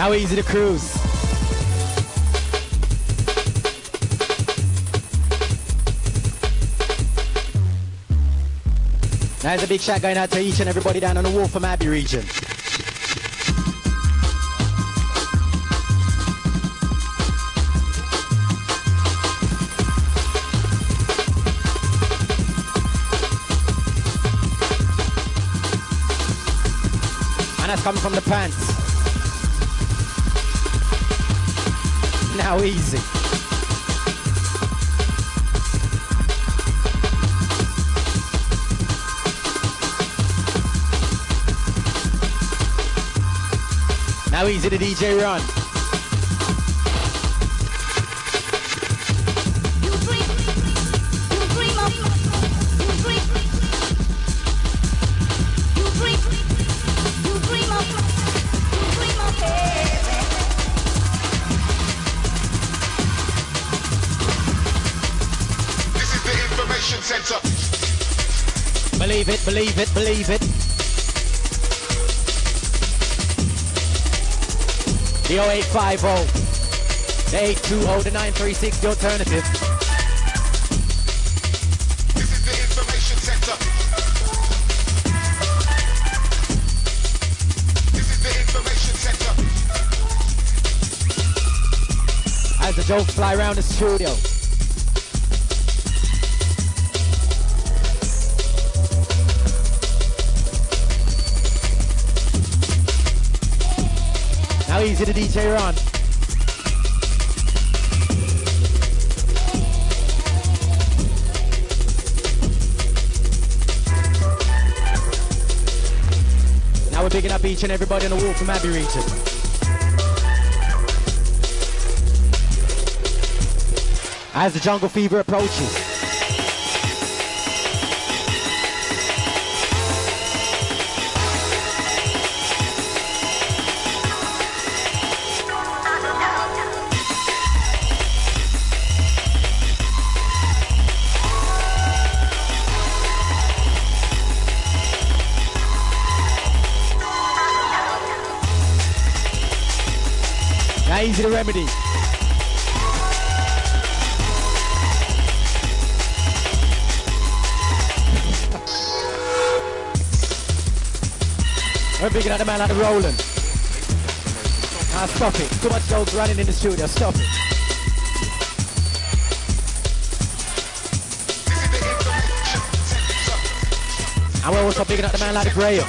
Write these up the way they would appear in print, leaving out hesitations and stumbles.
Now easy to cruise. Now there's a big shout going out to each and everybody down on the Waltham Abbey region. And that's coming from the pants. Now easy. Now easy to DJ Run. Believe it, believe it, believe it. The 0850, the 820, the 936, the alternative. This is the information center. This is the information center. As the jokes fly around the studio. Now easy to DJ Ron. Now we're picking up each and everybody in the Waltham Abbey region. As the Jungle Fever approaches. Easy to remedy. We're picking out the man like the Roland. Ah, stop it. Too much jokes running in the studio. Stop it. And we're also picking out the man like the Graham.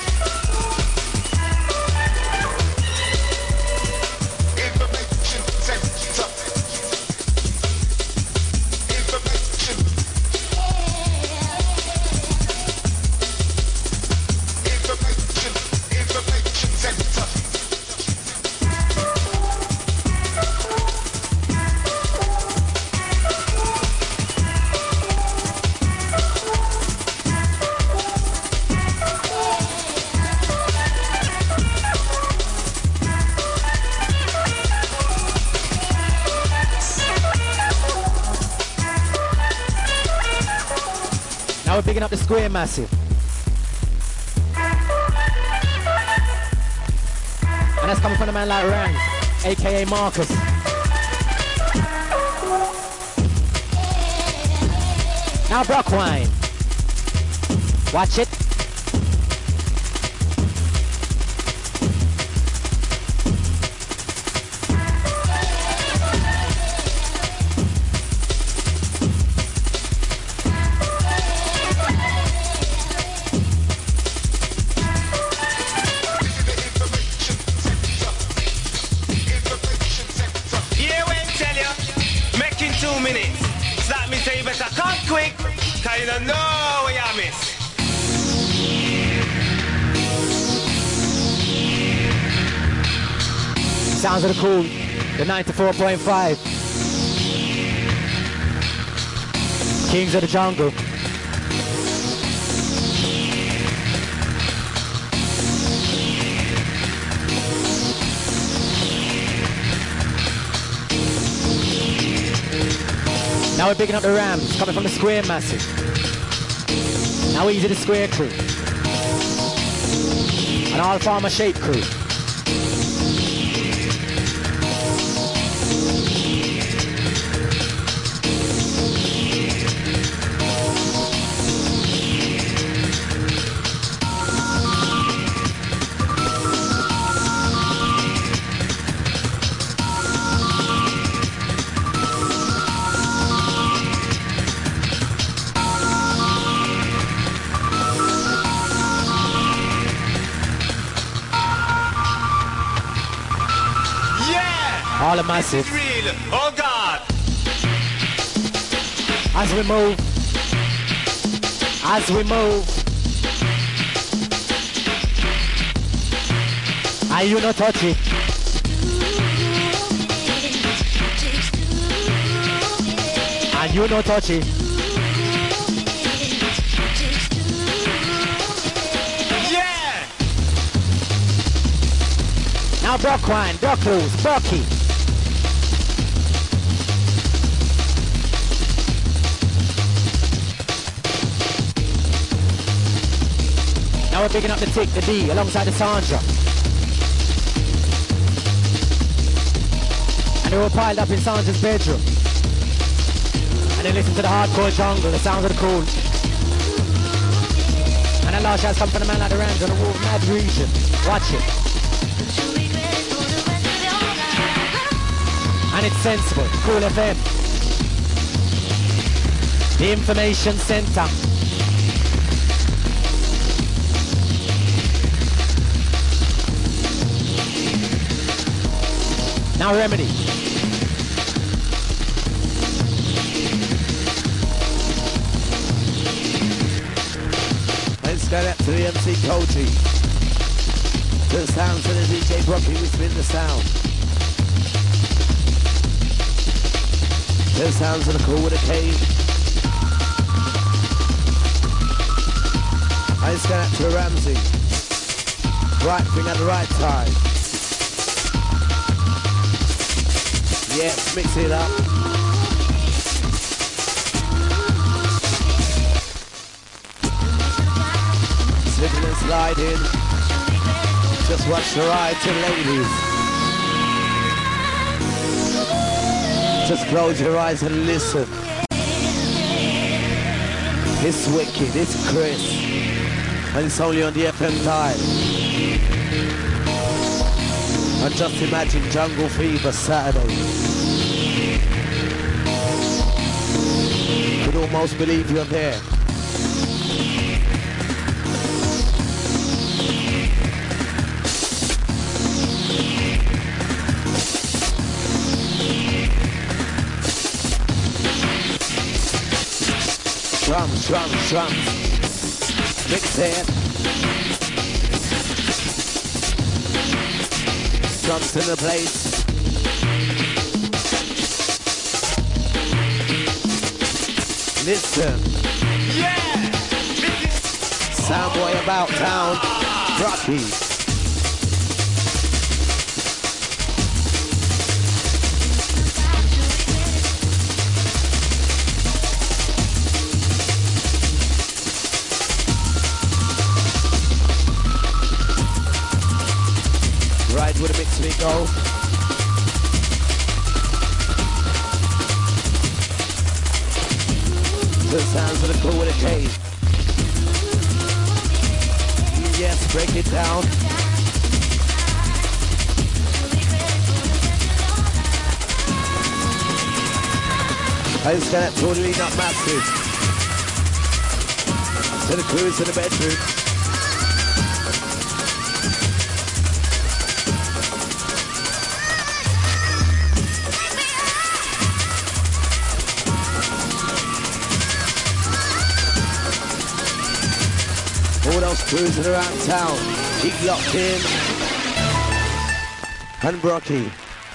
Now we're picking up the Square Massive. And that's coming from the man like Rangs, aka Marcus. Now Brockwine. Watch it. You don't know what you miss. Sounds of the cool, the 94.5. Kings of the Jungle. Now we're picking up the Rams, coming from the Square Massive. Now easy the Square crew. An All Farmer Shape crew. All the massive. It's real. Oh God. As we move. As we move. And you not touch it. And you not touch it. Yeah. Now Brockwine, Brockloose, Brocky. Now we're picking up the tick, the D, alongside the Sandra. And they were piled up in Sandra's bedroom. And then listen to the hardcore jungle, the sounds of the cool. And that last shot's come from the man like the Rams on the Wolf Mad region. Watch it. And it's sensible, Cool FM. The Information Center. Now Remedy. Let's go up to the MC Koji. To the sounds of the DJ Brocky, we spin the sound. To the sounds of the Cool with a K. Let's go up to Ramsey. Right thing at the right time. Yes, mix it up. Slipping and sliding. Just watch the ride to ladies. Just close your eyes and listen. It's wicked, it's Chris. And it's only on the FM dial. And just imagine Jungle Fever Saturday. Could almost believe you're there. Drums, drums, drums. Mix it. Drums in the place. Listen. Yeah. Soundboy about town. Rocky. Right with a mix we go. The sounds of the Cool with a K. Yes, break it down. I just got totally not massive. To the crews in the bedroom. All those cruising around town, keep locked in. And Brocky.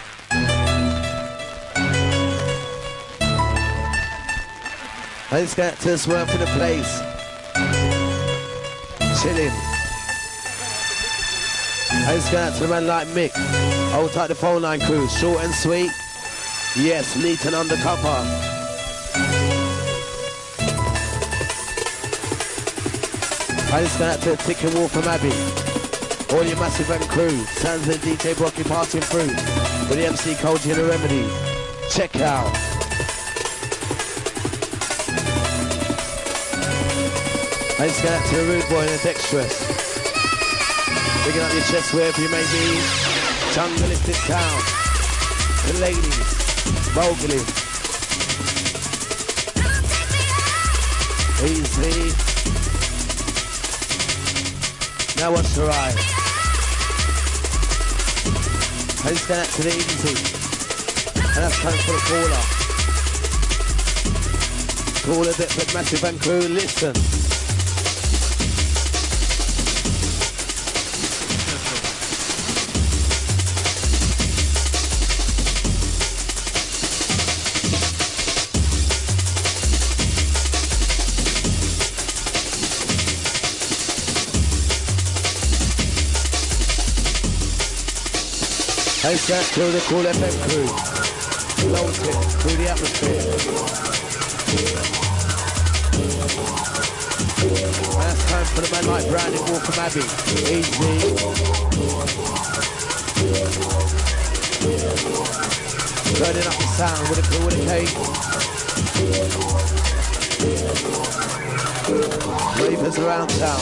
Let's get to this work for the place. Chilling. Let's get to the man like Mick. Hold tight the phone line crew, short and sweet. Yes, neat and undercover. I just got to Tick and Wolf from Abbey. All your massive and crew. Sounds of DJ Brocky passing through. With the MC Koji and the Remedy. Check out. I just got to the Rude Boy and the Dexterous. Picking up your chest wherever you may be. Jungleistic town. The ladies. Vocally. Easy. Now watch the ride. I just got to the easy. And that's coming for the caller. Caller, Deptford, Massive and crew, listen. Hey, sir, to the Cool FM crew. Float it through the atmosphere. And that's time for the man like Brandon Walker Abbey. Easy. Turning up the sound with a crew with a cake. Ravers around town.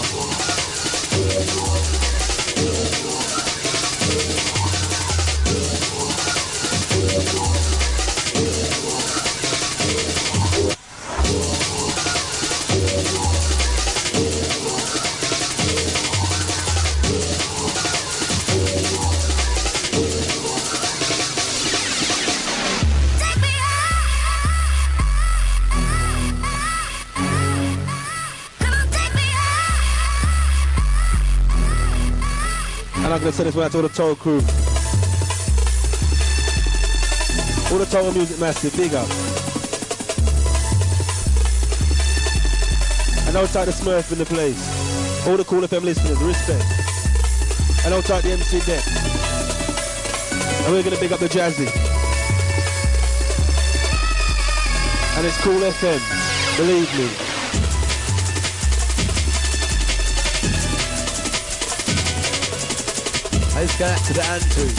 And I'm going to send this one out to all the Total crew. All the Total Music Massive, big up. And outside the Smurf in the place. All the Cool FM listeners, respect. And outside the MC Deck. And we're going to big up the Jazzy. And it's Cool FM, believe me. Let's go out to the Antu.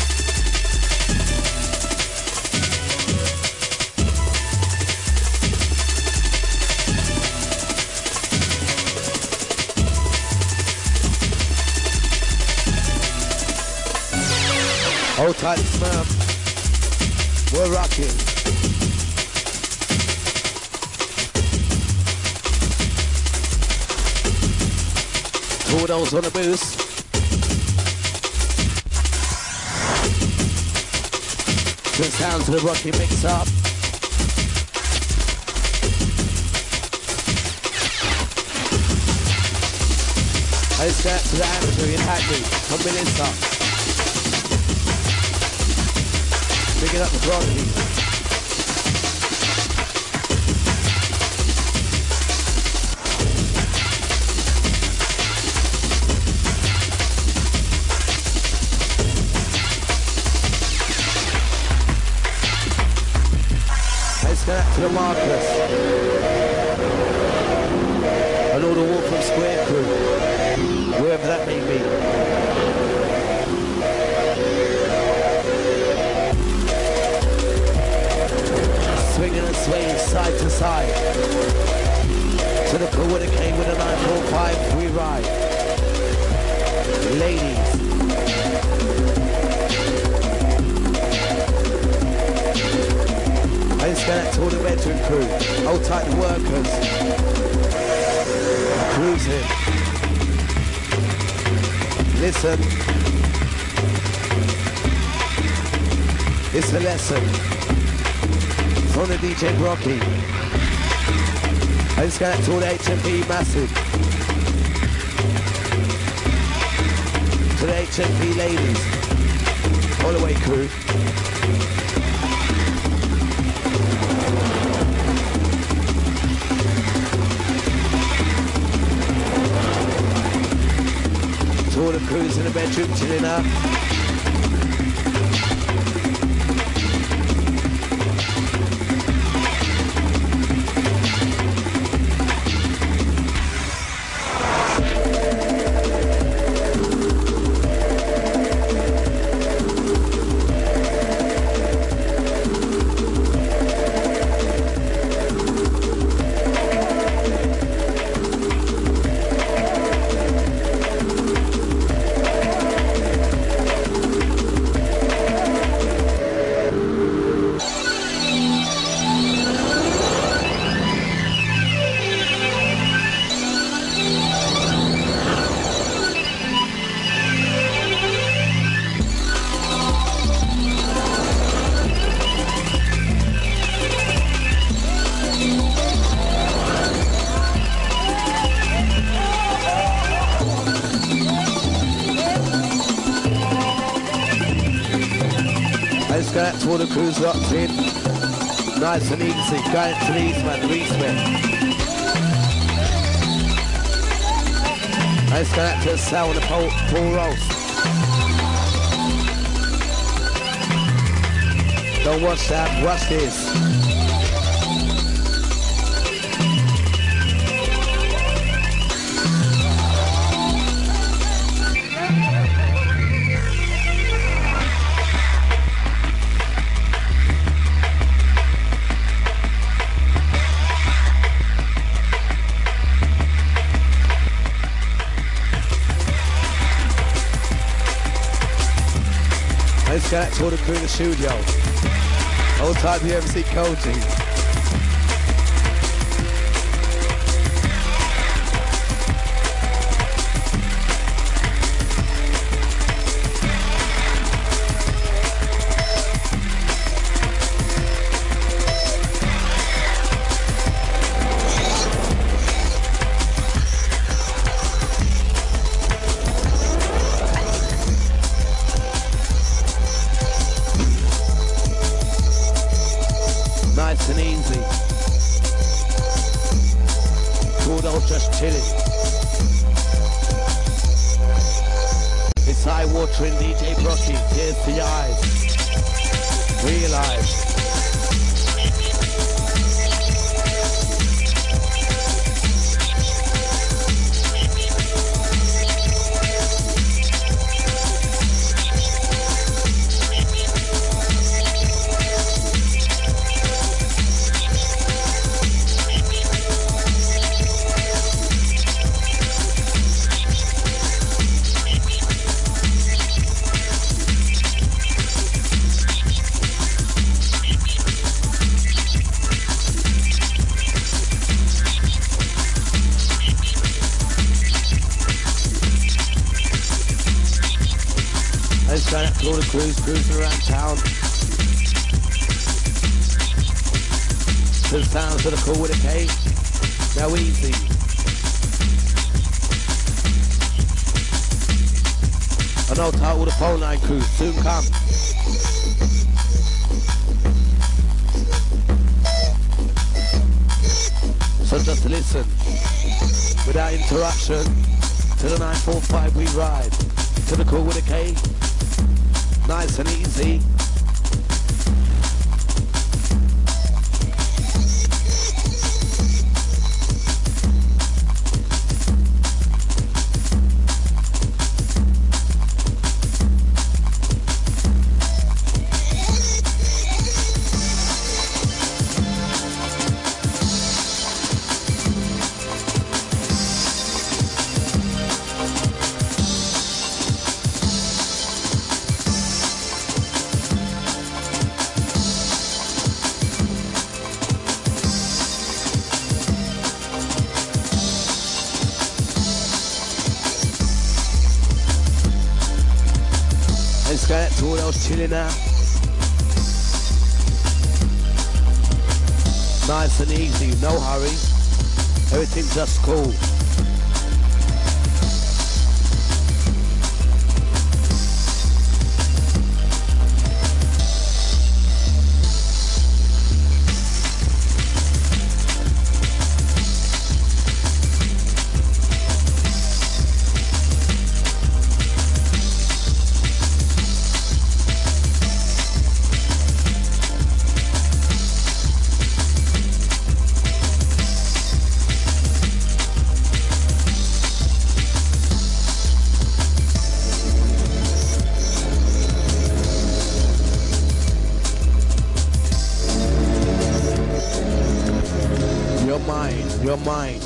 Hold tight, Smurf. We're rocking. Tordos on the boost. The sounds of the Rocky mix up. Let's go out to the Andrew in Hackney from Melissa. Picking up the Rocky. Let's go out to the Marcus. And all the Wolfram Square crew. Wherever that may be. Swinging and swaying side to side. To the crew with a K with a 945, we ride. Ladies. Let's go out to all the veteran crew. Hold tight the workers. Cruising. Listen. It's a lesson from the DJ Brocky. Let's go out to all the HMP Massive. To the HMP ladies. All the way crew. To all the crews in the bedroom chilling up. go out to all the crews locked in. Nice and easy. Going to these, man. Respect. Let's go out to the sound of the Paul Roast. Don't watch that. Watch this. Let's go out to all the crew in the studio. Old time the MC Koji. Nice and easy. Good old just chilling. It's eye-watering DJ Brocky. Tears to your eyes. Realize. Let's go out to all the crews cruising around town. To the sounds of the Cool with a K. Now easy. And I'll tell all the phone line crews soon come. So just listen, without interruption, to the 945 we ride. To the Cool with a K. Nice and easy. Let's go out to all those chilling now. Nice and easy, no hurry. Everything's just cool. Your mind.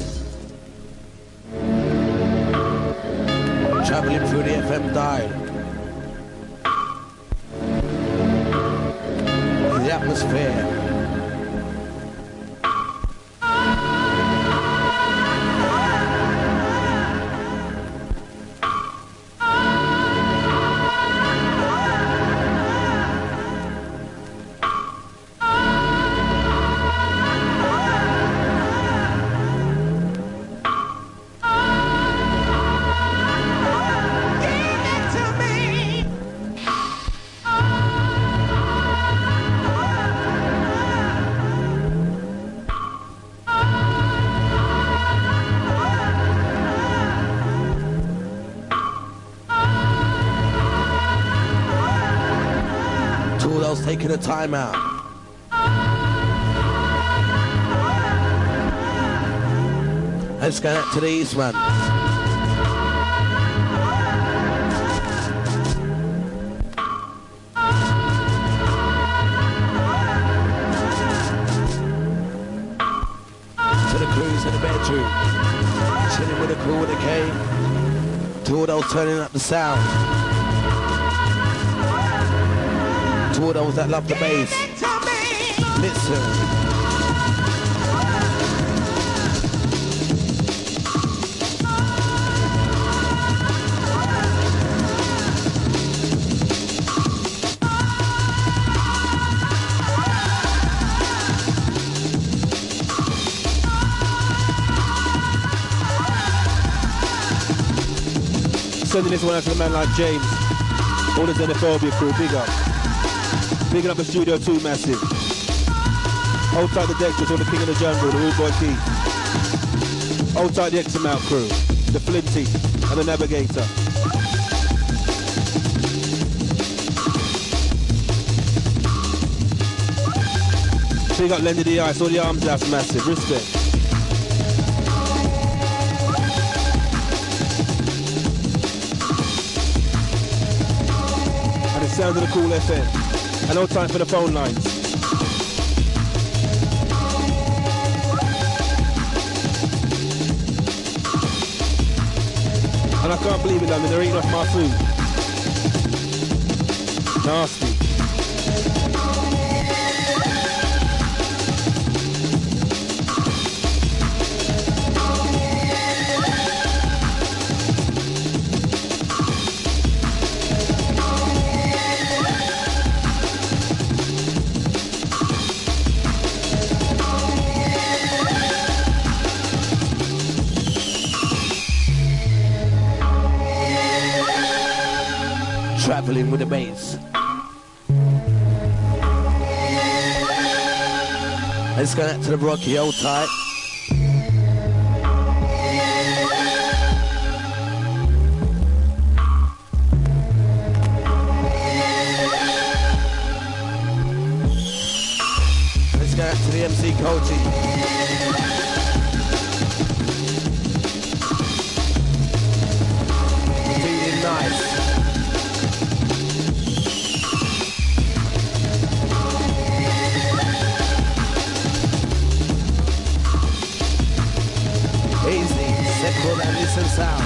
Traveling through the FM dial. The atmosphere. taking a time out. Let's go out to the east, man. To the crews in the bedroom. Chilling with the crew with the K. To all those turning up the sound. To all those that love the bass. Listen. Sending this one out to the man like James. All the Xenophobia crew, big up. Bigging up the Studio 2 massive. Hold tight the Dexters, all the King of the Jungle, the Rude Boy Keith. Hold tight the XML crew, the Flinty and the Navigator. Big up Lendy the Ice, all the arms that's massive, respect. Sound of the Cool FM. And no time for the phone lines. And I can't believe it, I mean, they're eating off my food. Nasty. Traveling with the bass. Let's go out to the Rocky, hold tight. Let's go out to the MC Koji. Feeling nice. Second and listen sound.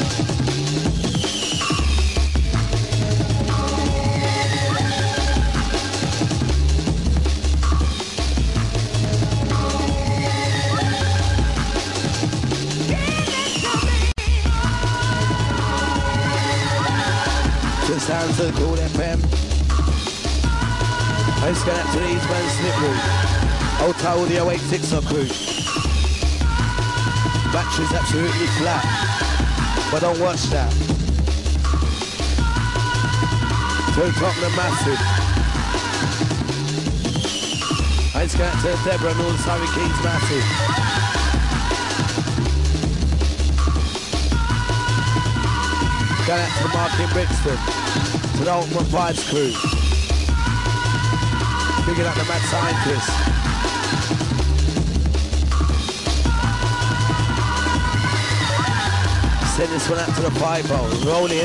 The sounds of the Cool FM. Let's get out to the Eastman Slip Route. Old Tower, the 086 crew. Battery's absolutely flat, but don't watch that. Two Tottenham massive. Let's go out to Deborah and all the Surrey Keys massive. Go out to the Mark in Brixton, to the Ultimate Vibes crew. Picking up the Mad Scientist. Send this one out to the 5-0. Roll in.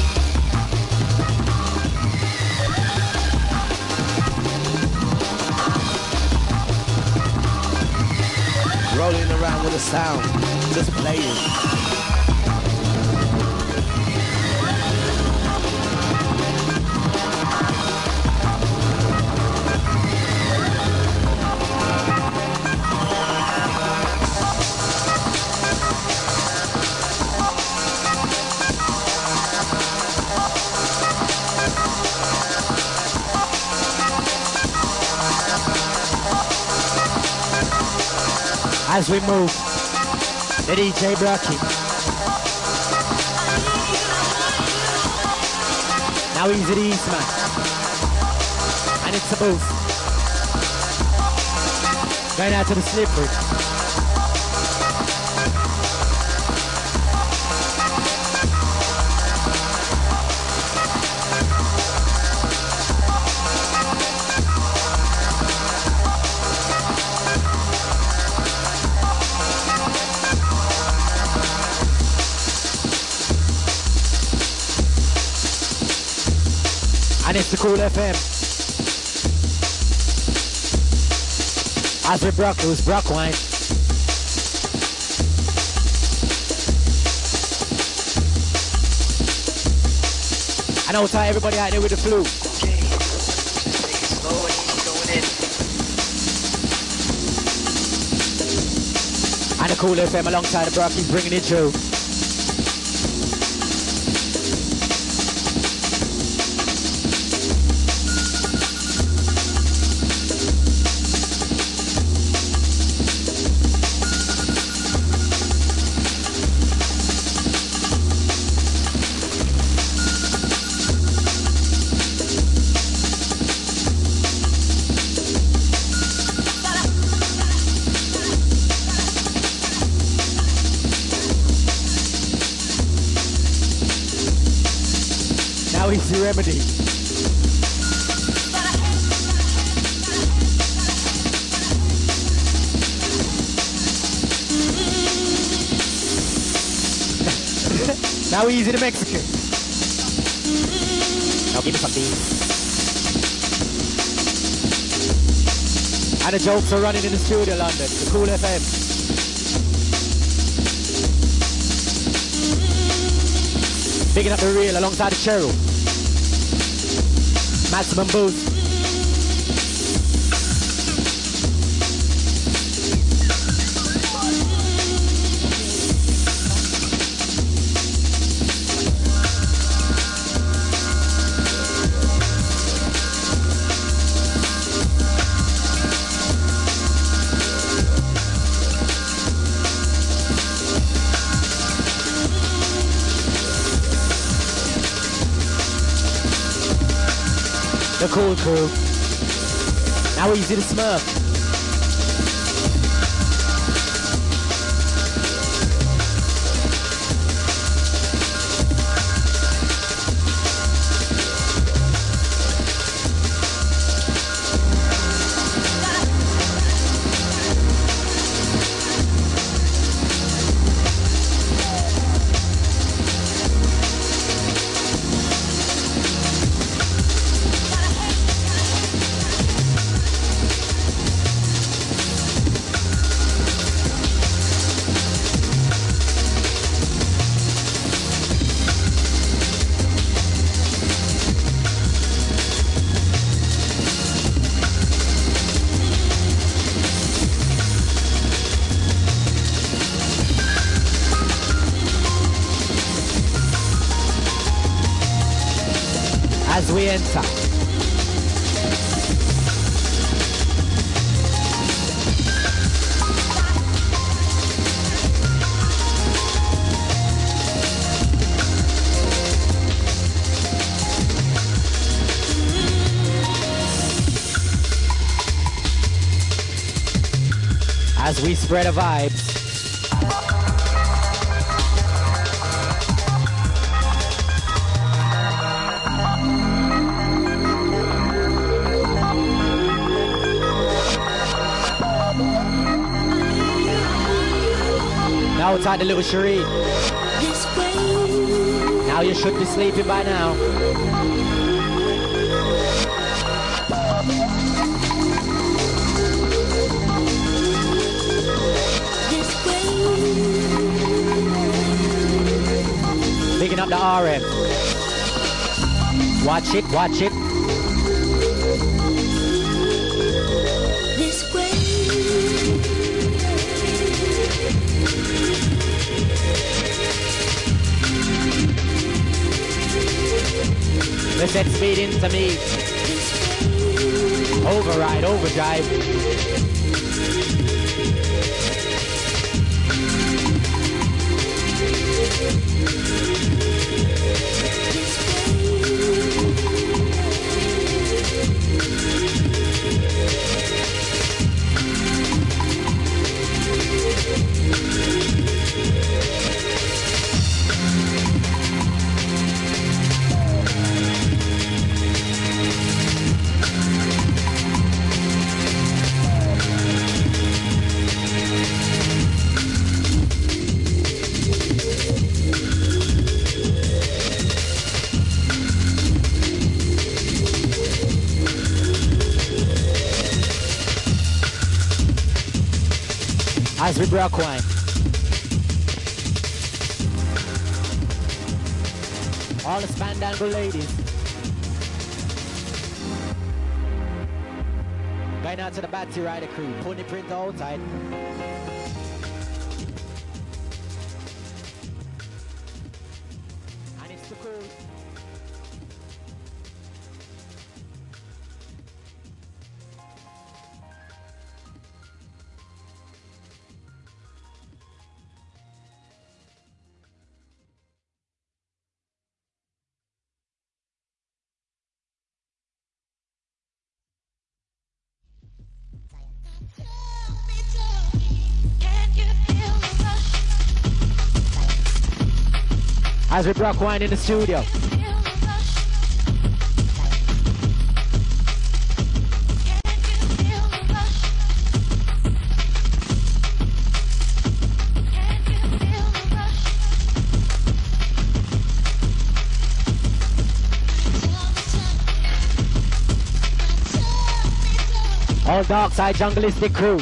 Rolling around with the sound. Just playing. As we move, the DJ Bracky. Now he's at the Eastman. And it's a boost. Going out to the Slippery. And it's the Cool FM. As with Brock, it was Brock wine. And I'll tell everybody out there with the flu. Okay, just take it slow and easy going in. And the Cool FM alongside the Brock, he's bringing it through. Now he's the remedy. Now he's the Mexican. Now give me some beans. And the jokes are running in the studio, London. The Cool FM. Picking up the reel alongside the Cheryl. Maximum boost. The Cool Crew. Now he's in the Smurf. As we enter. As we spread a vibes. Now it's time to little Cherie. Now you should be sleeping by now. Picking up the RM. Watch it, watch it. This way. Let's set speed into me. Override, overdrive. As we broke wine. All the Spandangle ladies. Going out to the Batty Rider crew. Pony print outside. And it's the crew. As we broke wine in the studio. All dark side jungleistic crew.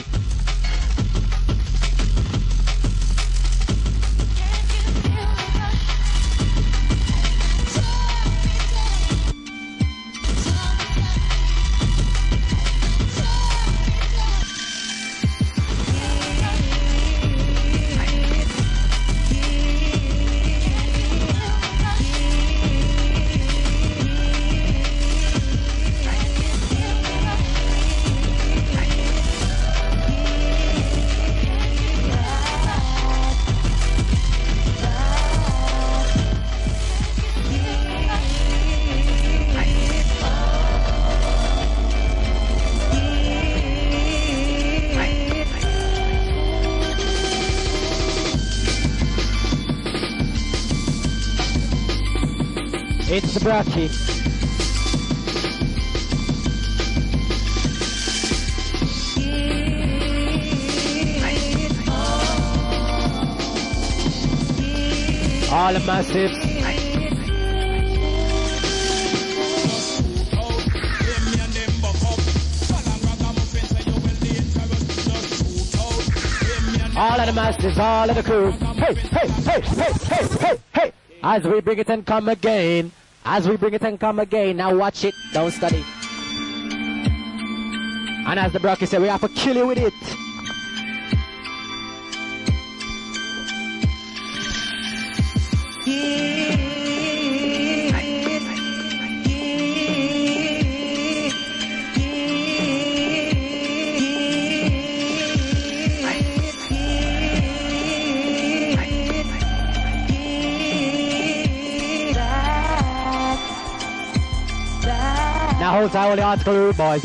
It's the Bracky. All the massives. All of the massives, all of the crew. Hey, hey, hey, hey, hey, hey, hey. As we bring it and come again. As we bring it and come again. Now watch it, don't study. And as the Bracky said, we have to kill you with it. Now hold tight, all the article root boys.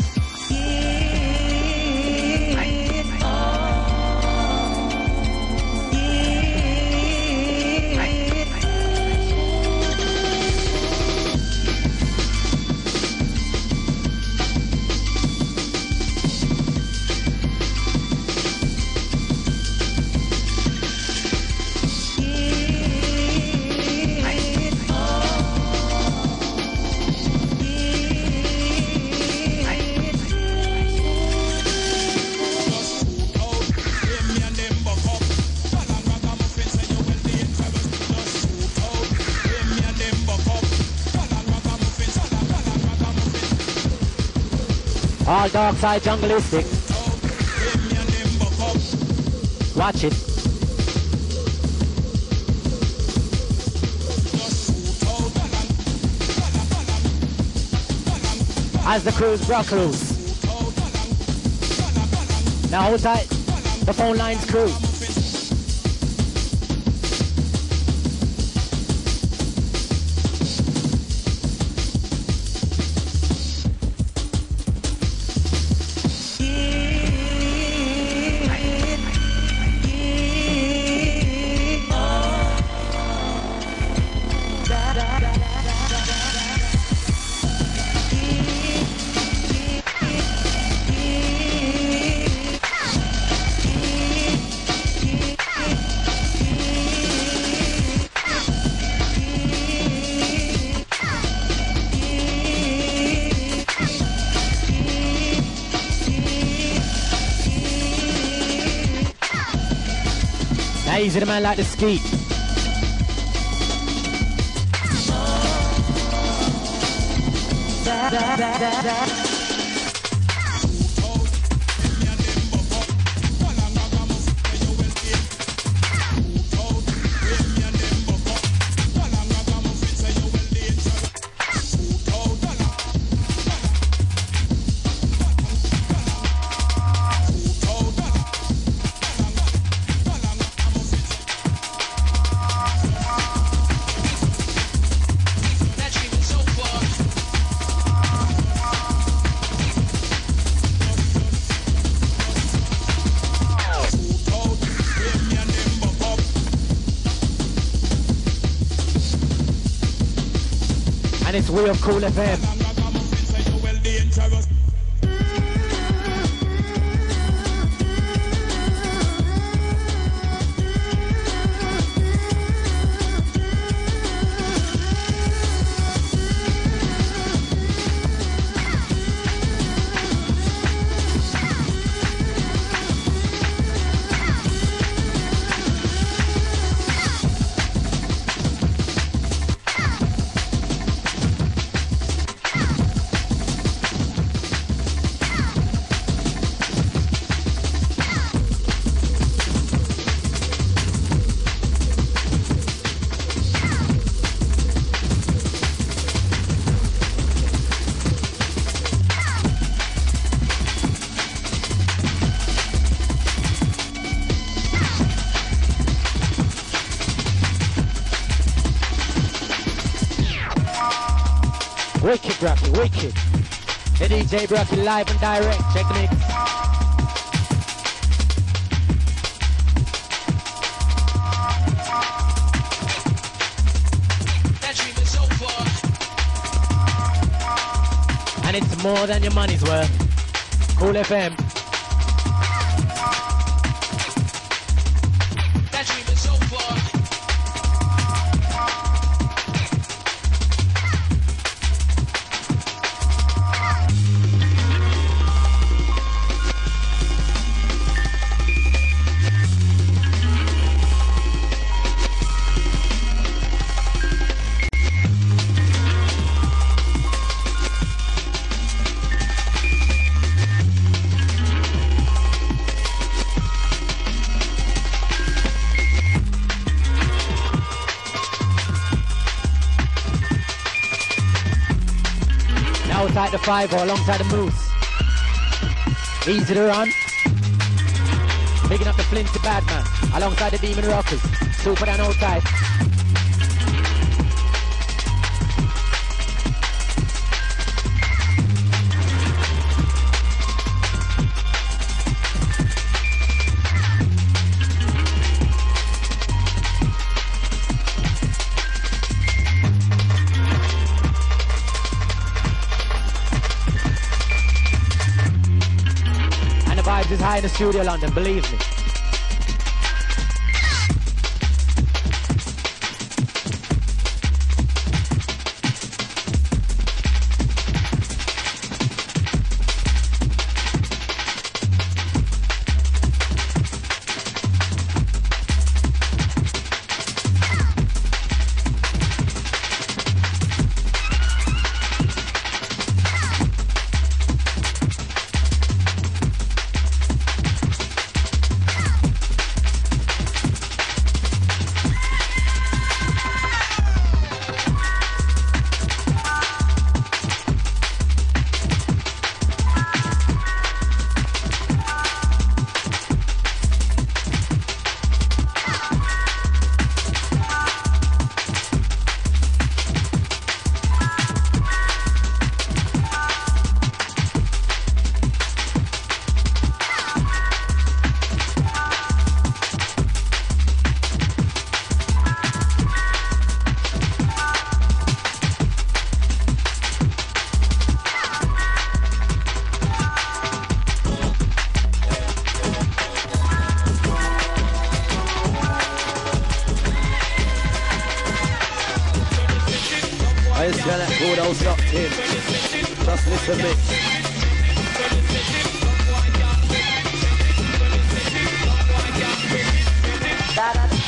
All dark side jungleistic. Watch it. As the crews rock loose. Now hold tight. The phone lines crew. I easy the man like the ski. And it's We of Cool FM. Wicked Rocky, wicked. The DJ Rocky live and direct. Check the mix. That dream is over. And it's more than your money's worth. Cool FM. That dream is over. Outside the 5 or alongside the Moose. Easy to run. Picking up the Flinty Badman alongside the Demon Rockers. Super and outside. Is high in the studio, London, believe me. Let's get that good old locked in. Just listen mix. Da da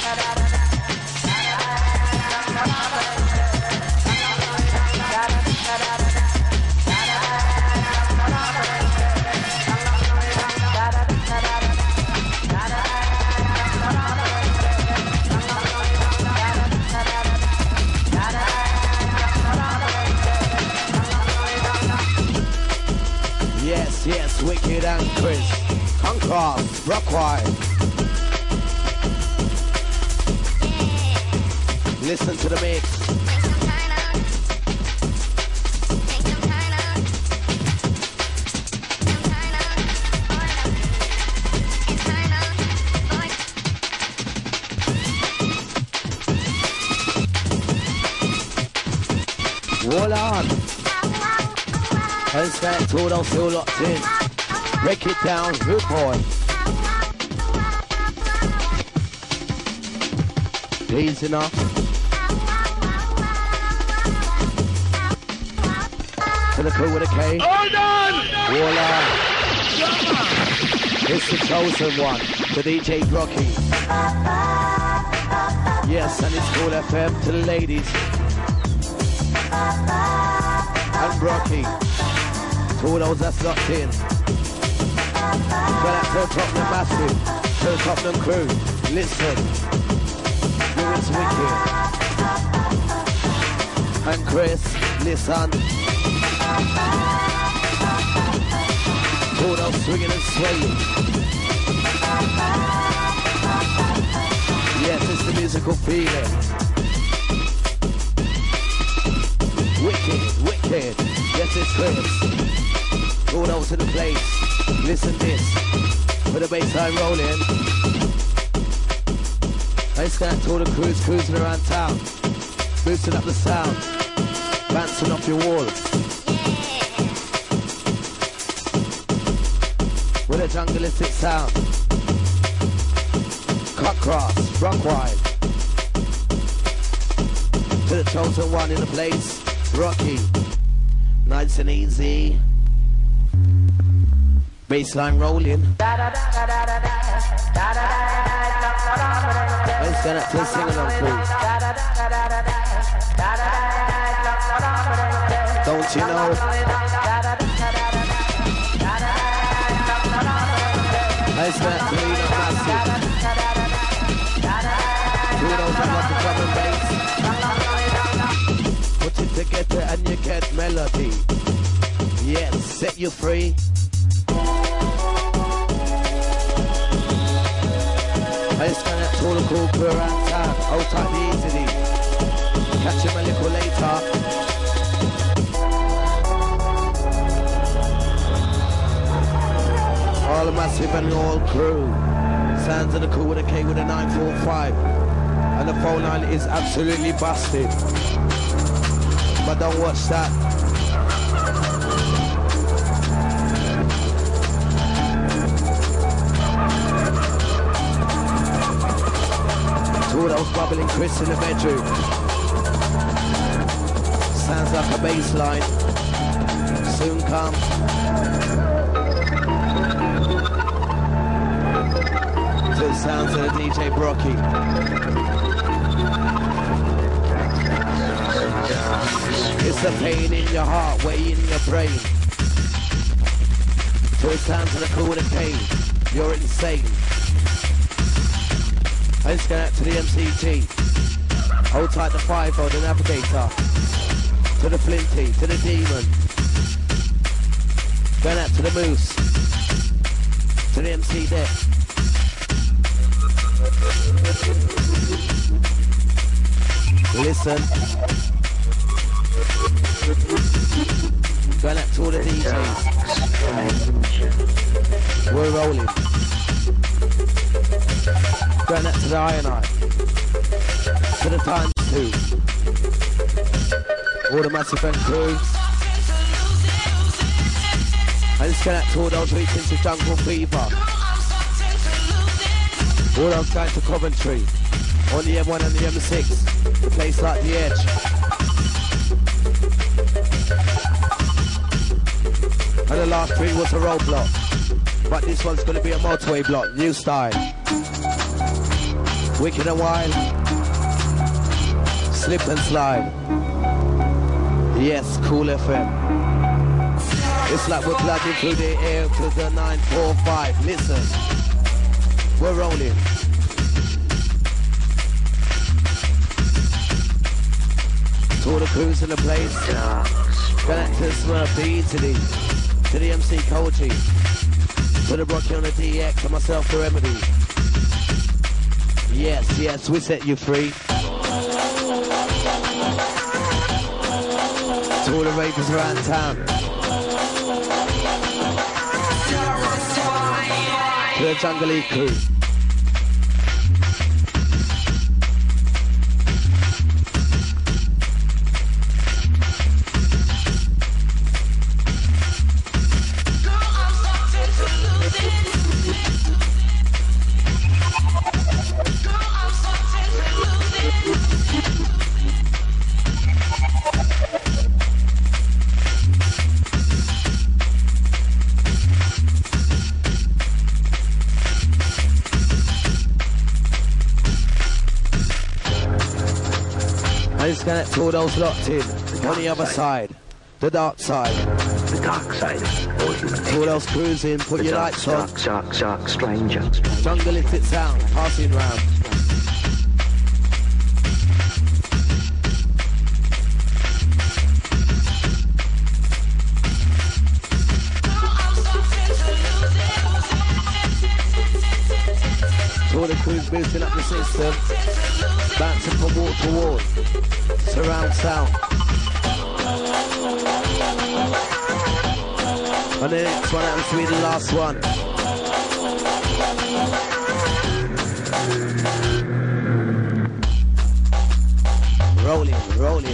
Wicked and Chris. Concross, Rockwide. Listen to the mix. Hold on. Let's get to those still locked in. Break it down, good boy. Easy enough. To the crew with a K. Hold on! Hold on. It's the chosen one, the DJ Rocky. Yes, and it's Cool FM to the ladies. And Brocky, to all those that's locked in. Well, that's to Tottenham Massive, to the Tottenham crew. Listen, Lewis Wicked. And Chris, listen. To all those swinging and swaying. Yes, it's the musical feeling. Wicked, wicked, yes it's Chris. All those in the place, listen this, with the bassline rolling. Let's get to all the crews cruising around town, boosting up the sound, bouncing off your wall. With a jungleistic sound. Cut cross, Rockwide. To the chosen one in the place. Rocky, nice and easy. Bassline rolling. Let's get up to the sing-along crew. Don't you know? Let's get up to the Massive. Who knows I love the drum and bass? Put it together and you get melody. Yes, set you free. I just got that tall cool crew around town. Hold tight easily. Catch him a little later. All the Massive and all crew. Sounds of the crew with a K with a 945. And the phone line is absolutely busted. But don't watch that. Two of those bubbling Chris in the bedroom. Sounds like a bass line. Soon come. To the sounds of the DJ Brocky. It's the pain in your heart, way in your brain. So it's time to the cool with a pain. You're insane. Let's get out to the MCG. Hold tight the 5 or the navigator. To the Flinty, to the Demon. Going out to the Moose. To the MC deck. Listen. Going out to all the DJs. We're rolling. Going out to the Ionite. To the Times 2. All the Massive and crews. And it's going out to all those reaching to Jungle Fever. All those going to Coventry. On the M1 and the M6. The place like the Edge. And the last 3 was a roadblock. But this one's going to be a motorway block. New style. Wicked and Wild. Slip and Slide. Yes, Cool FM. It's like we're plugging through the air to the 945. Listen. We're rolling. To all the crews in the place. Going out to the Smurf, the Italy. To the MC Koji. To the Brocky on the DX. And myself, the Remedy. Yes, yes, we set you free. To all the ravers around town. To the Jungle E crew. Disconnect to all those locked in on the other side, the dark side. The dark side. To all those cruising, put your lights on. Shark, stranger. Jungle Illicit sound, passing round. To all the crews boosting up the system, bouncing from wall to wall. Surround sound. And the next one happens to be the last one. Rolling.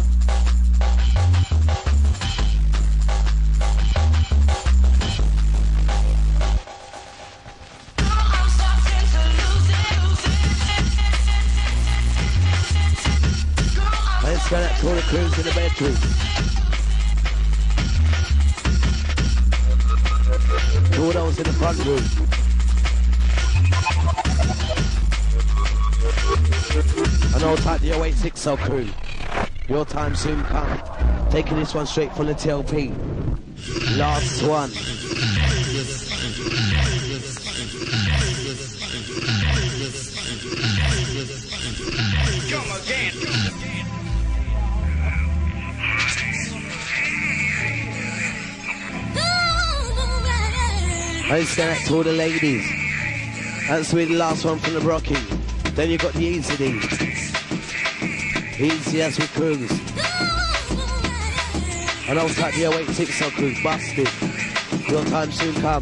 Let's go out to all the crews in the bedroom. To all those in the front room. And all type the 086 crew. Your time soon come. Taking this one straight from the TLP. Last one. Come again. Let's go out to all the ladies. That's the last one from the Brocky. Then you got the Easy D. Easy as we cruise. And also like the 086 cruise, busted. Your time soon come.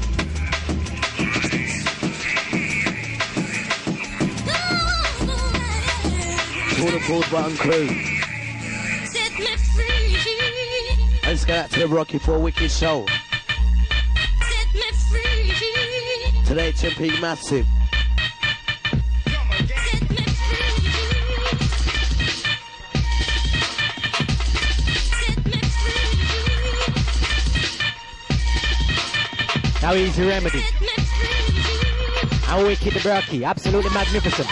To all the pause button crew. Set me free. Let's go out to the Brocky for a wicked show. Set me free. Today HMP Massive. Set me free. Set me free. Now Easy Remedy. Set me free. And Wicked the Brocky. Absolutely magnificent.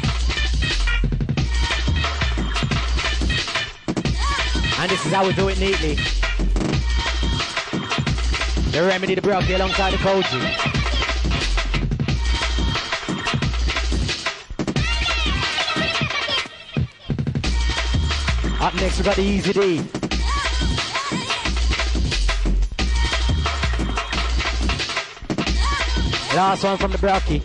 And this is how we do it neatly. The Remedy the Brocky alongside the Koji. Up next we got the Easy D. Last one from the Brocky.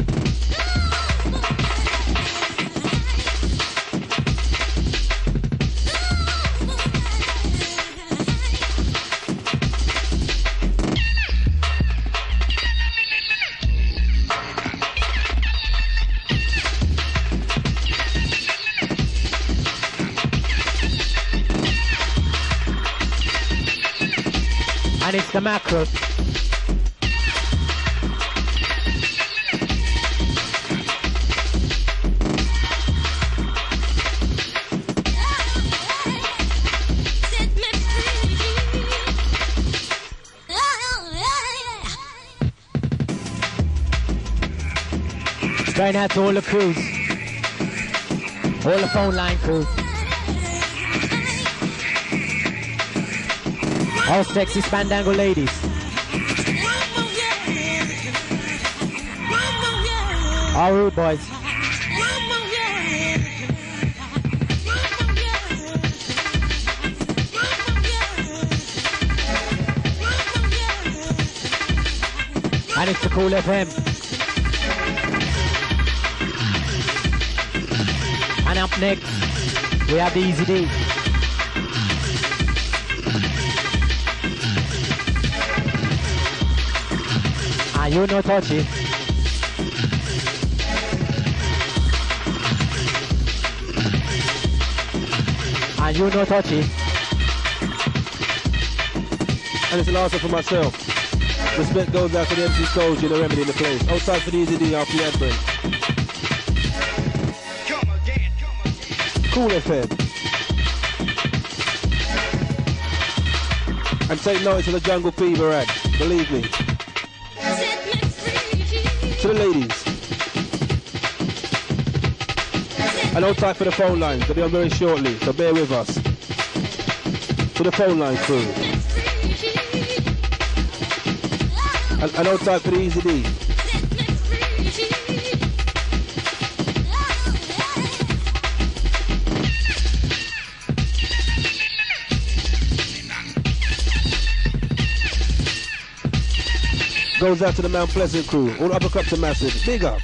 And it's the macro. Set me free. Going out to all the crews. All the phone line crew. All sexy Spandangle ladies. All rude boys. And it's the Cool FM. And up next, we have the Easy D. And you know Touchy. And you know Touchy. And it's the last one for myself. Respect goes out to the MC Soldier, the remedy in the place. Outside for the Easy D, after the advert. Cool FM. And take notice of the Jungle Fever ad. Believe me. To the ladies. And hold tight for the phone lines. They'll be on very shortly, so bear with us. To the phone line crew. And hold tight for the Easy D. Goes out to the Mount Pleasant crew. All uppercut to Massive. Big up.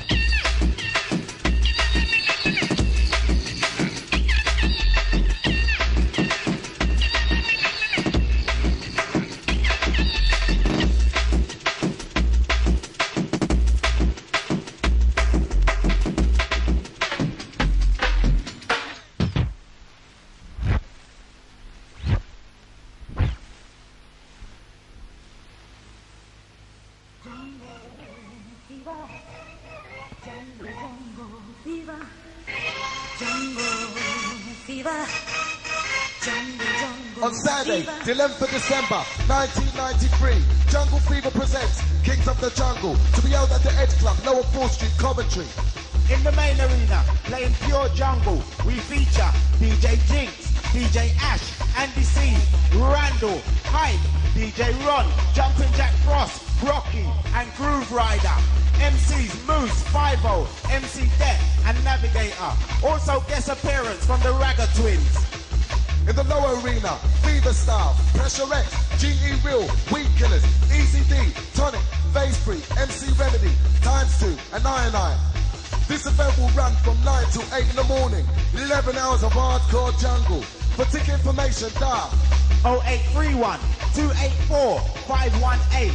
On Saturday, the 11th of December, 1993, Jungle Fever presents Kings of the Jungle to be held at the Edge Club, Lower 4th Street, Coventry. In the main arena, playing pure jungle, we feature DJ Jinx, DJ Ash, Andy C, Randall, Hype, DJ Ron, Jumpin' Jack Frost, Rocky, and Groove Rider. MCs Moose, 5-0, MC Det, and Navigator. Also guest appearance from the Ragga Twins. In the lower arena, Fever Style, Pressure X, GE Real, Weed Killers, Easy D, Tonic, Phase Free, MC Remedy, Times 2, and I. This event will run from 9 to 8 in the morning. 11 hours of hardcore jungle. For ticket information, dial 0831 284 518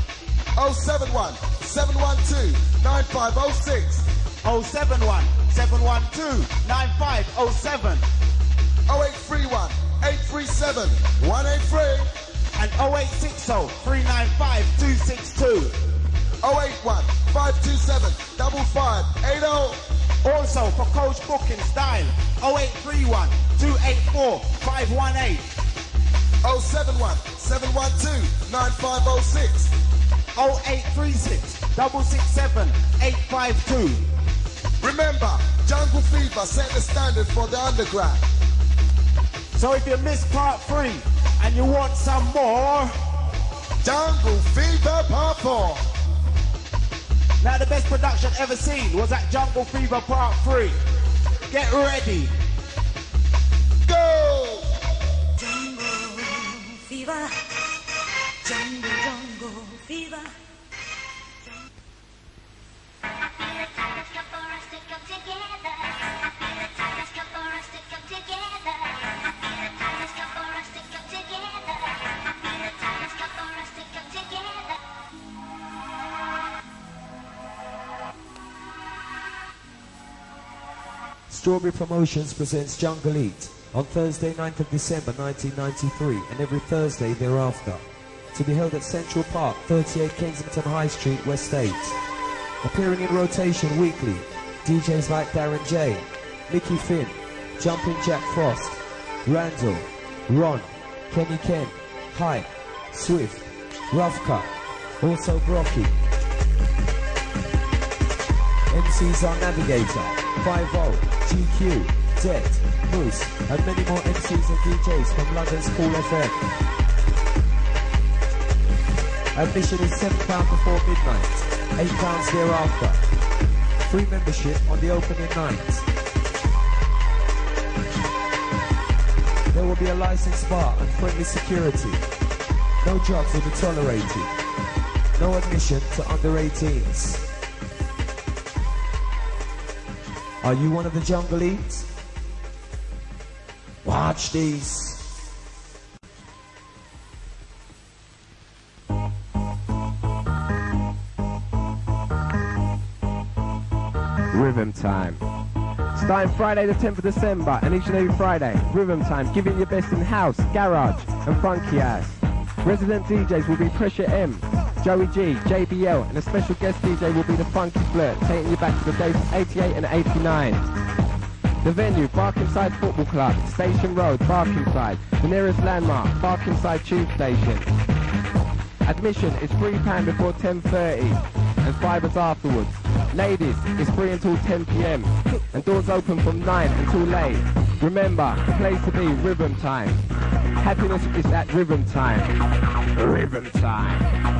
071 712 9506 071 712 9507 0831 837 183 and 0860 395 262 081 527 5580. Also for coach booking style 0831 284 518 071 712 9506 0836 667 852. Remember, Jungle Fever set the standard for the underground. So if you missed part 3 and you want some more, Jungle Fever Part 4. Now the best production ever seen was at Jungle Fever Part 3. Get ready. Go! Jungle Fever. Jungle Fever. Strawberry Promotions presents Jungle Eat on Thursday 9th of December 1993 and every Thursday thereafter. To be held at Central Park, 38 Kensington High Street, West 8. Appearing in rotation weekly, DJs like Darren J, Mickey Finn, Jumpin' Jack Frost, Randall, Ron, Kenny Ken, Hype, Swift, Rough Cut, also Brocky. MCs are Navigator, 5-0, GQ, Det, Moose, and many more MCs and DJs from London's Cool FM. Admission is £7 before midnight, £8 thereafter. Free membership on the opening night. There will be a licensed bar and friendly security. No drugs will be tolerated. No admission to under 18s. Are you one of the Jungle Eats? Watch these. Rhythm Time. Starting Friday the 10th of December and each and every Friday, Rhythm Time, giving your best in house, garage and funky ass. Resident DJs will be Pressure M, Joey G, JBL, and a special guest DJ will be the Funky Flirt, taking you back to the days of 88 and 89. The venue, Barkingside Football Club, Station Road, Barkingside. The nearest landmark, Barkingside Tube Station. Admission is £3 before 10:30 and $5 afterwards. Ladies, it's free until 10 p.m. and doors open from 9 until late. Remember, the place to be, Rhythm Time. Happiness is at Rhythm Time. Rhythm Time.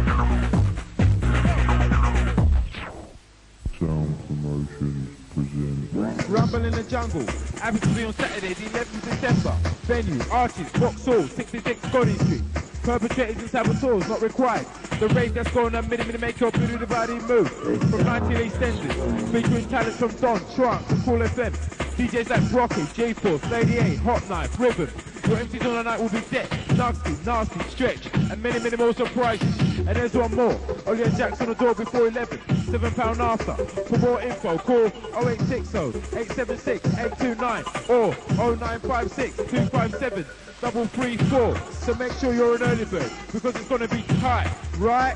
Sound Promotions presents Rumble in the Jungle, happy to be on Saturday the 11th of December. Venue, Artists, Vauxhall, 66 Scotty Street. Perpetrators and saboteurs not required. The rave that's going on, minute make your booty the body move. From 19 extended, featuring talents from Don, Trunk, Cool FM. DJs like Rocky, J-Force, Lady A, Hot Knife, Ribbon. Your MCs on the night will be Deck, Nasty, Stretch, and many more surprises. And there's one more. Ollie and Jack's on the door before 11. £7 after. For more info, call 0860-876-829 or 0956-257-334. So make sure you're an early bird because it's going to be tight. Right?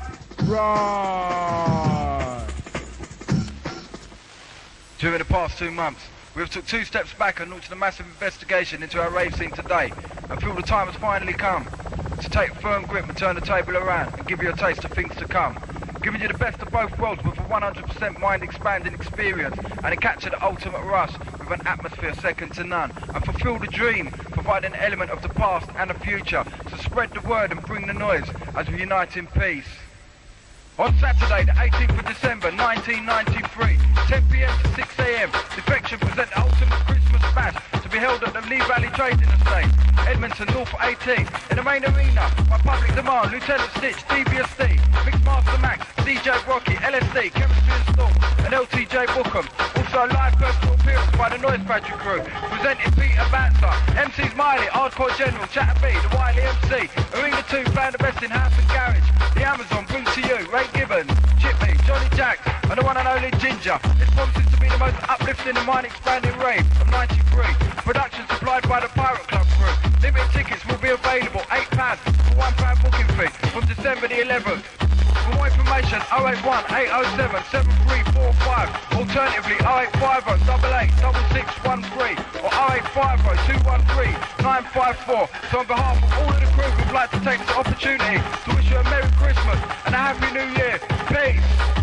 During the past 2 months, we have took 2 steps back and launched a massive investigation into our rave scene today and feel the time has finally come to take a firm grip and turn the table around and give you a taste of things to come. Giving you the best of both worlds with a 100% mind-expanding experience and to capture the ultimate rush with an atmosphere second to none and fulfill the dream, providing an element of the past and the future to spread the word and bring the noise as we unite in peace. On Saturday, the 18th of December, 1993, 10 p.m. to 6 a.m, Defection present the ultimate Christmas bash to be held at the Lee Valley Trading Estate, Edmonton, North 18. In the main arena, by public demand, Lieutenant Stitch, Devious D, Mixmaster Max, DJ Rocky, LSD, Chemistry and Storm, and LTJ Bookham. Also a live personal appearance by the Noise Factory crew, presenting Peter Banter, MC Smiley, Hardcore General, Chatter B, the Wiley MC, Arena 2 playing the best in house and garage, the Amazon bring to you, Ray Gibbons, Chipley, Johnny Jacks, and the one and only Ginger. This promises to be the most uplifting and mind-expanding rave of 93. Production supplied by the Pirate Club crew. Limited tickets will be available, £8 for £1 booking fee from December the 11th. For more information, 081-807-7345. Alternatively, 0850-88-6613 or 0850-213-954. So on behalf of all of the crew, we'd like to take this opportunity to wish you a Merry Christmas and a Happy New Year. Peace.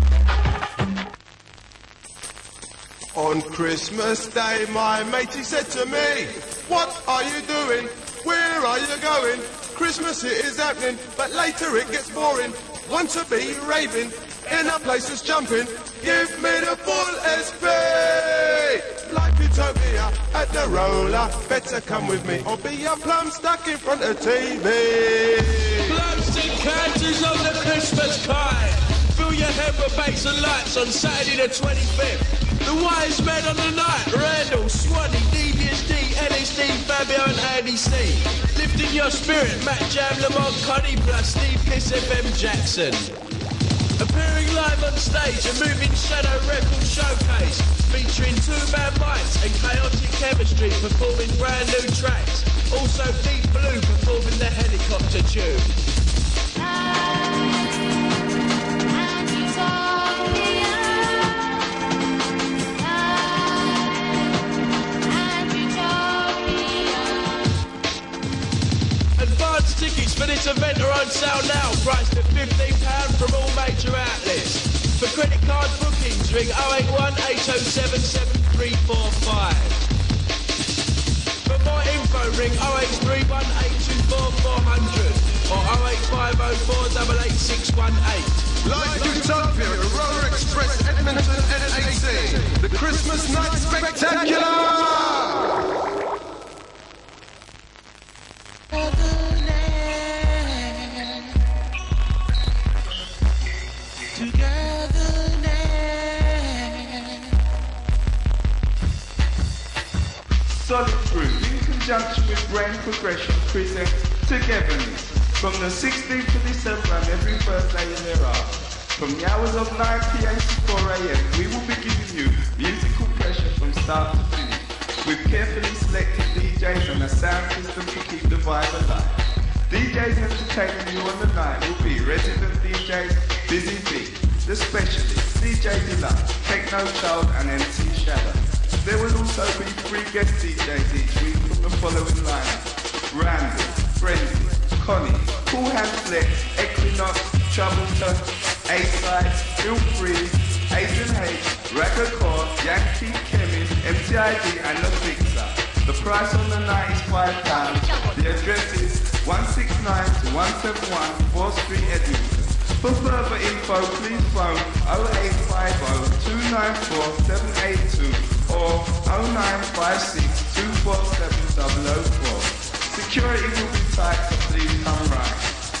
On Christmas Day, my matey said to me, "What are you doing? Where are you going? Christmas it is happening, but later it gets boring. Want to be raving in a place that's jumping? Give me the full SP. Like Utopia at the roller. Better come with me or be a plum stuck in front of TV. Plums and candles on the Christmas card. Fill your head with bass and lights on Saturday the 25th. The wise men on the night, Randall, Swanee, Devious D, LSD, Fabio and Andy C. Lifting your spirit, Matt Jam, Lamont, Connie plus Steve Kiss FM Jackson. Appearing live on stage, a moving shadow record showcase, featuring 2-man mics and chaotic chemistry performing brand new tracks. Also Deep Blue performing the helicopter tune. Advance tickets for this event are on sale now, priced at £15 from all major outlets. For credit card bookings, ring 081-807-7345. For more info, ring 0831-824-400 or 08504-88618. Like Utopia, Aurora Express, Edmonton N18. The Christmas Night Spectacular! conjunction with brain progression presents Togetherness from the 16th of December and every Thursday in thereafter. From the hours of 9 p.m. to 4 a.m. we will be giving you musical pleasure from start to finish with carefully selected DJs and a sound system to keep the vibe alive. DJs entertaining you on the night will be resident DJs Busy B, The Specialist, DJ Deluxe, Techno Child and MC Shadow. There will also be 3 guest DJs each week from the following lineup: Randy, Frenzy, Connie, Cool Hand Flex, Equinox, Troubleton, A-Side, Feel Free, Adrian H, Racker Core, Yankee Chemist, MTID and The Fixer. The price on the night is £5. The address is 169 to 171 4th Street, Edmonton. For further info, please phone 0850 294 782 or 0956 247 004. Security will be tight, so please come right.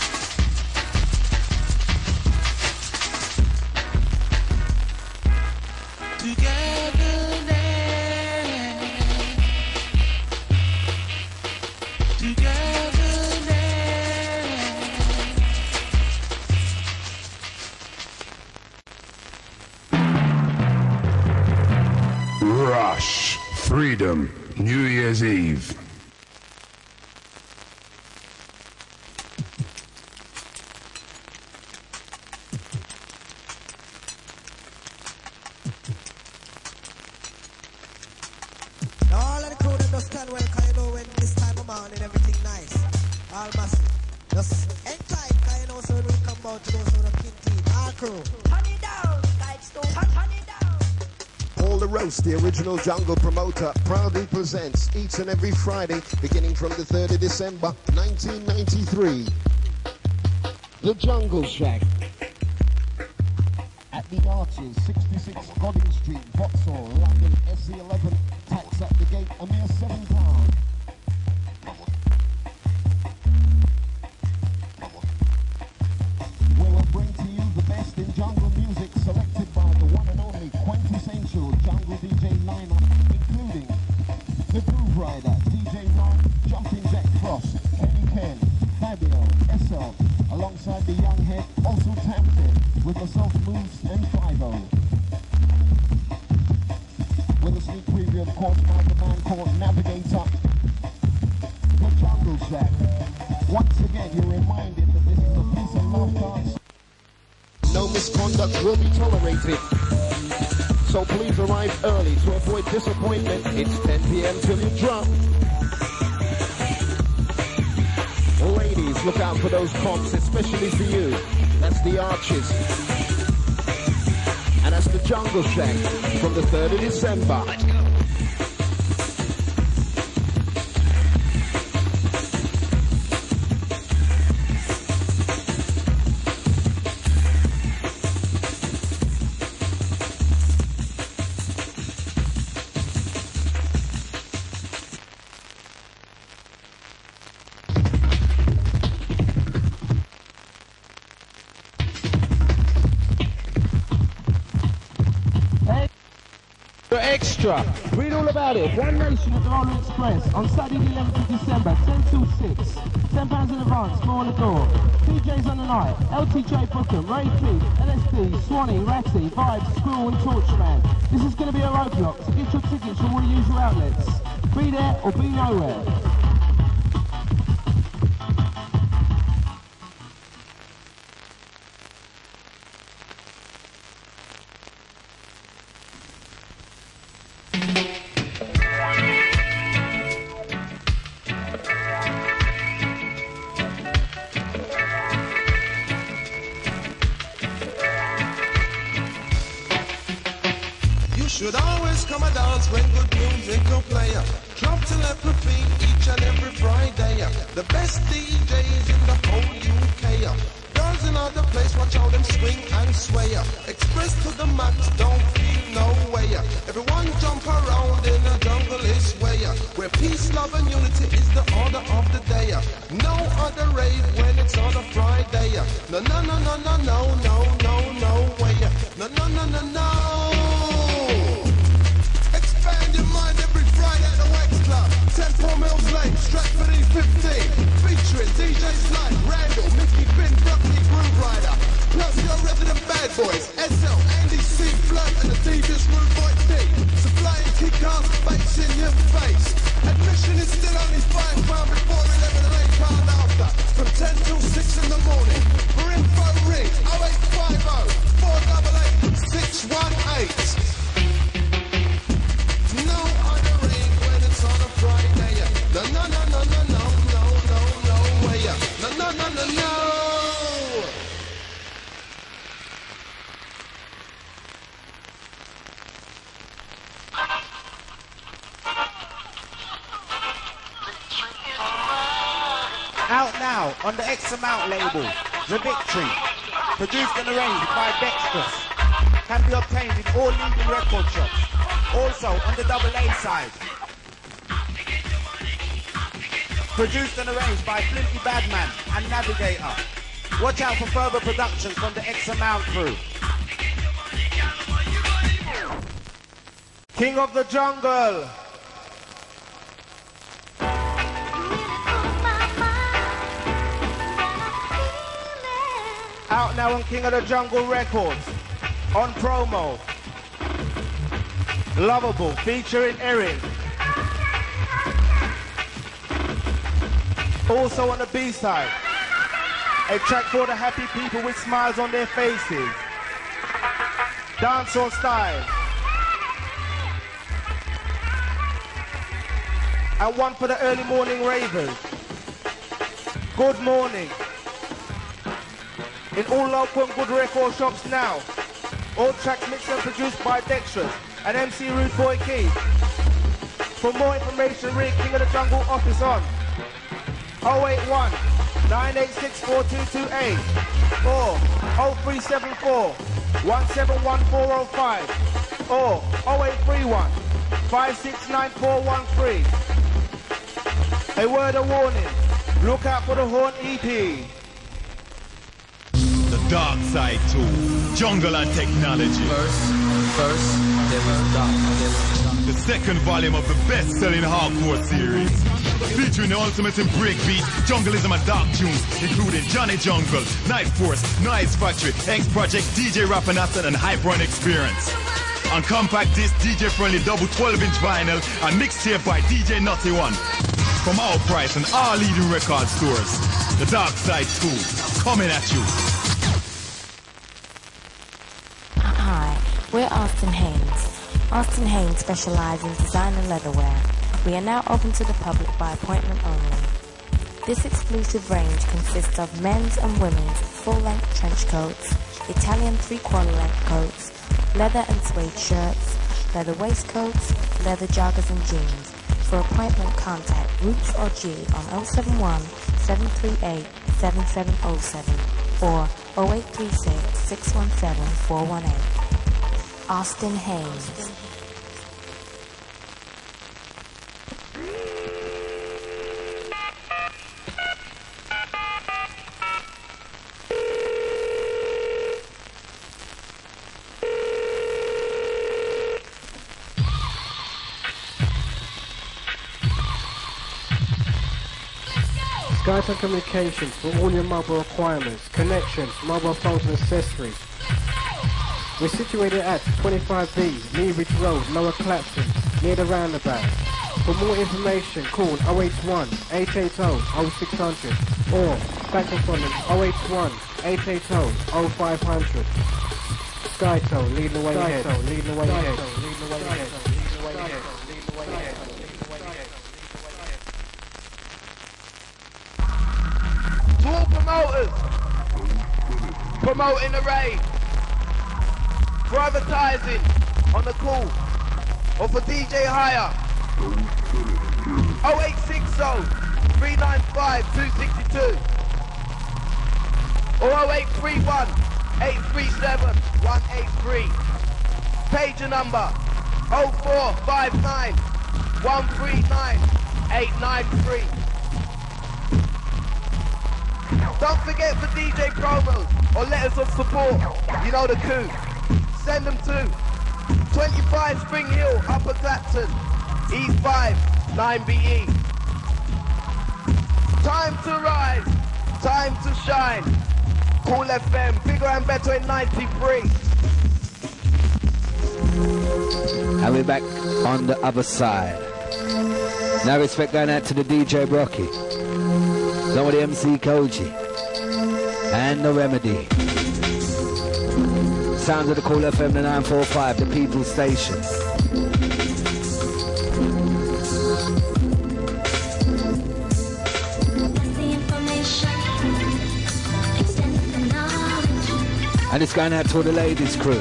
Rush, Freedom, New Year's Eve. All of the crew that does stand well, cause you know when this time of morning everything nice. All massive. Just hang tight, cause you know so when we come out to those sort of king team. Our crew. Turn it down, guys, turn it down. Paul the Roast, the original jungle promoter, proudly presents each and every Friday, beginning from the 3rd of December, 1993. The Jungle Shack. At the Arches, 66 Godding Street, Vauxhall, London, SC11. Tax at the gate, a mere £7. We will bring to you the best in jungle music selected by the one and only quintessential jungle DJ lineup, including the Groove Rider, DJ Ron, Jumping Jack Frost, Kenny Ken, Fabio, SL, alongside the Young Head, also Tamsin, with myself, Moose and Fivo. With a sneak preview, of course, by the man called Navigator, the Jungle Shack. Once again, you're reminded that this is a peace and love dance. No misconduct will be tolerated. So please arrive early to avoid disappointment. It's 10 p.m. till you drop. Ladies, look out for those comps, especially for you. That's the Arches. And that's the Jungle Shack from the 3rd of December. Let's go. Extra. Read all about it. One Nation at the Roller Express on Saturday the 11th of December, 10 till 6. £10 in advance, more on the door. DJs on the night, LTJ Bookham, Ray Keith, LSD, Swanee, Ratty, Vibes, Squirrel and Torchman. This is going to be a roadblock, so get your tickets from all the usual outlets. Be there or be nowhere. Should always come a dance when good music will play. Club telepathy each and every Friday. The best DJs in the whole UK. Girls in other place, watch how them swing and sway. Express to the max, don't feel no way. Everyone jump around in a jungle this way. Where peace, love and unity is the order of the day. No other rave when it's on a Friday. No, no, no, no, no, no, no, no, no way. No, no, no, no, no. Expand your mind every Friday at the Wax Club. 10 4 mils later. Out now on the X Amount label, The Victory. Produced and arranged by Dexterous. Can be obtained in all leading record shops. Also on the double A side. Produced and arranged by Flinty Badman and Navigator. Watch out for further productions from the X Amount crew. King of the Jungle. Out now on King of the Jungle Records. On promo. Lovable featuring Erin. Also on the B-side. A track for the happy people with smiles on their faces. Dance on style. And one for the early morning ravers. Good morning. In all local and good record shops now. All tracks mixed and produced by Dexterous and MC Rude Boy Key. For more information, read King of the Jungle office on 081 986 4228 or 0374 171405 or 0831 569413. A word of warning, look out for the Horn EP. The Dark Side 2, Jungle and Technology. First, there was Dark. The second volume of the best-selling hardcore series. Featuring the ultimate in breakbeat, jungleism and dark tunes, including Johnny Jungle, Night Force, Noise Factory, X Project, DJ Rapanasan, and Hyper Experience. On compact disc, DJ-friendly double 12-inch vinyl, and mixtape by DJ Nutty One. From our price and all leading record stores. The Dark Side 2, coming at you. Hi, we're Austin Haynes. Austin Haynes specializes in designer leatherwear. We are now open to the public by appointment only. This exclusive range consists of men's and women's full-length trench coats, Italian three-quarter length coats, leather and suede shirts, leather waistcoats, leather joggers and jeans. For appointment, contact Roots or G on 071 738 7707 or 0836 617 418. Austin Haynes. Skytone Communications for all your mobile requirements, connections, mobile phones and accessories. We're situated at 25B, Lee Ridge Road, Lower Clapton, near the roundabout. For more information, call 081 880 0600 or back us on 081 880 0500. Skytone, leading the way ahead. Leading the way ahead. Leading the way ahead. Leading the way ahead. Leading the way ahead. To all promoters promoting the rave, for advertising on the call or for DJ hire 0860 395 262 or 0831 837 183. Pager number 0459 139 893. Don't forget for DJ promos or letters of support, you know the coup. Send them to 25 Spring Hill, Upper Clapton, E5, 9BE. Time to rise, time to shine. Cool FM, bigger and better in 93. And we're back on the other side. Now respect going out to the DJ Brocky, some of the MC Koji, and the Remedy. Sounds of the Cool FM, the 945, the People's Station. And it's going out to all the ladies crew.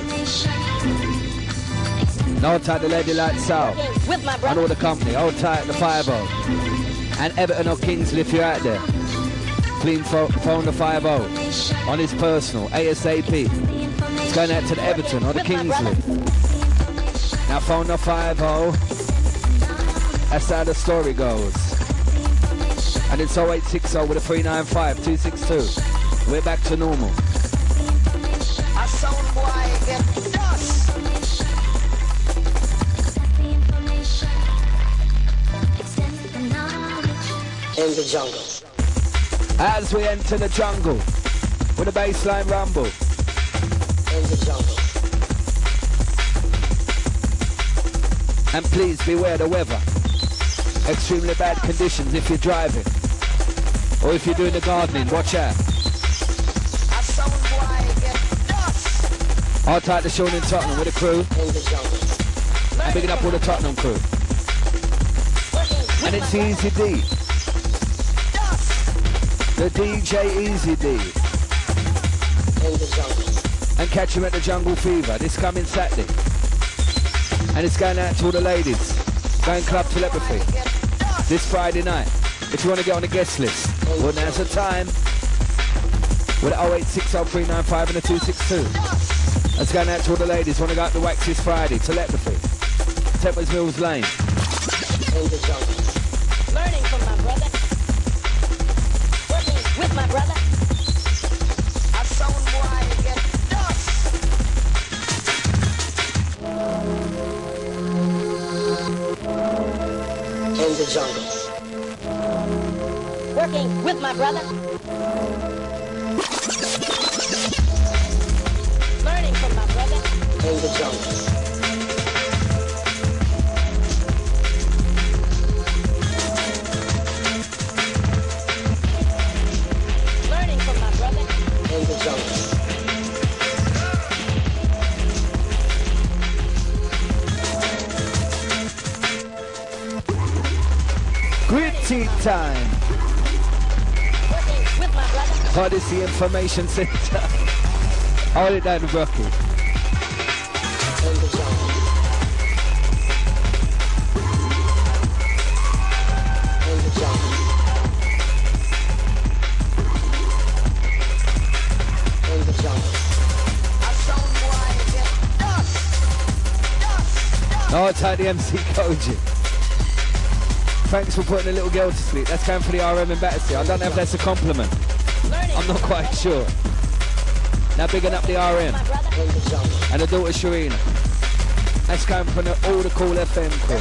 Hold tight the Lady Light South. And all the company. Hold tight the 5-0. And Everton or Kingsley if you're out there. Please phone the 50 on his personal, ASAP. It's going out to the Everton or the Kingsley. Now phone the 50. That's how the story goes. And it's 0860 with a 395 262. We're back to normal. A sound boy get dust. In the jungle. As we enter the jungle with a bassline rumble. In the jungle. And please beware the weather. Extremely bad conditions if you're driving. Or if you're doing the gardening, watch out. All tight to Sean in Tottenham with the crew. I'm picking up all the Tottenham crew. And it's Easy D. The DJ Easy D. And catch him at the Jungle Fever this coming Saturday. And it's going out to all the ladies. Going Club Telepathy. This Friday night. If you want to get on the guest list, well, now's the time. With the 0860 395 and the 262. That's going out to all the ladies. Want to go out to Wax this Friday. Telepathy. Tempers Mills Lane. Learning from my brother. Working with my brother. A sound boy get dust. In the jungle. Working with my brother. Learning from my brother. In the jungle. Learning from my brother. In the jungle. Gritty time. Odyssey Information Center. Hold it down, Rocky. Oh, it's the MC Koji. Thanks for putting a little girl to sleep. That's going for the RM in Battersea. I don't know if that's a compliment. I'm not quite sure. Now bigging up the RM and the daughter Sharina. That's going from all the cool FM crew.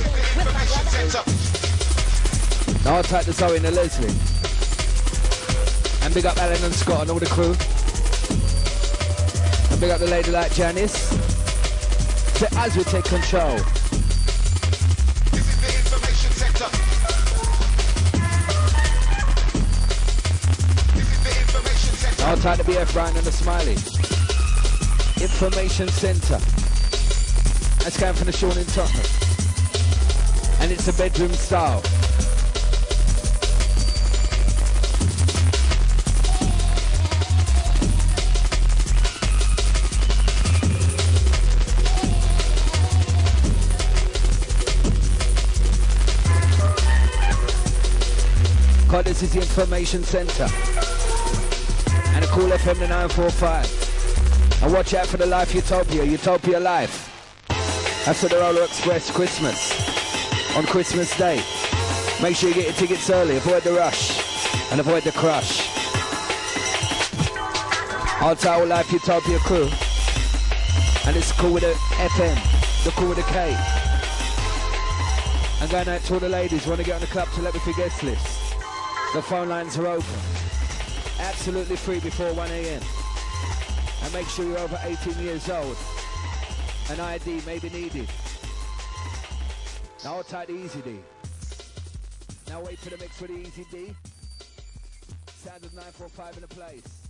Now I'll take the Zoe and the Leslie. And big up Alan and Scott and all the crew. And big up the lady like Janice. So as we take control. I'll tie the BF Ryan and the Smiley. Information Centre. That's going from the Sean in Tottenham. And it's a bedroom style. God, this is the Information Centre. And a cool FM to 945. And watch out for the Life Utopia, Utopia Life. That's for the Roller Express Christmas. On Christmas Day. Make sure you get your tickets early, avoid the rush. And avoid the crush. I'll tell all Life Utopia crew. And it's cool with the FM, the cool with the K. And going out to all the ladies who want to get on the Club Telepathy guest list. The phone lines are open. Absolutely free before 1 a.m. And make sure you're over 18 years old. An ID may be needed. Now hold tight the Easy D. Now wait for the mix for the Easy D. Sound of 945 in the place.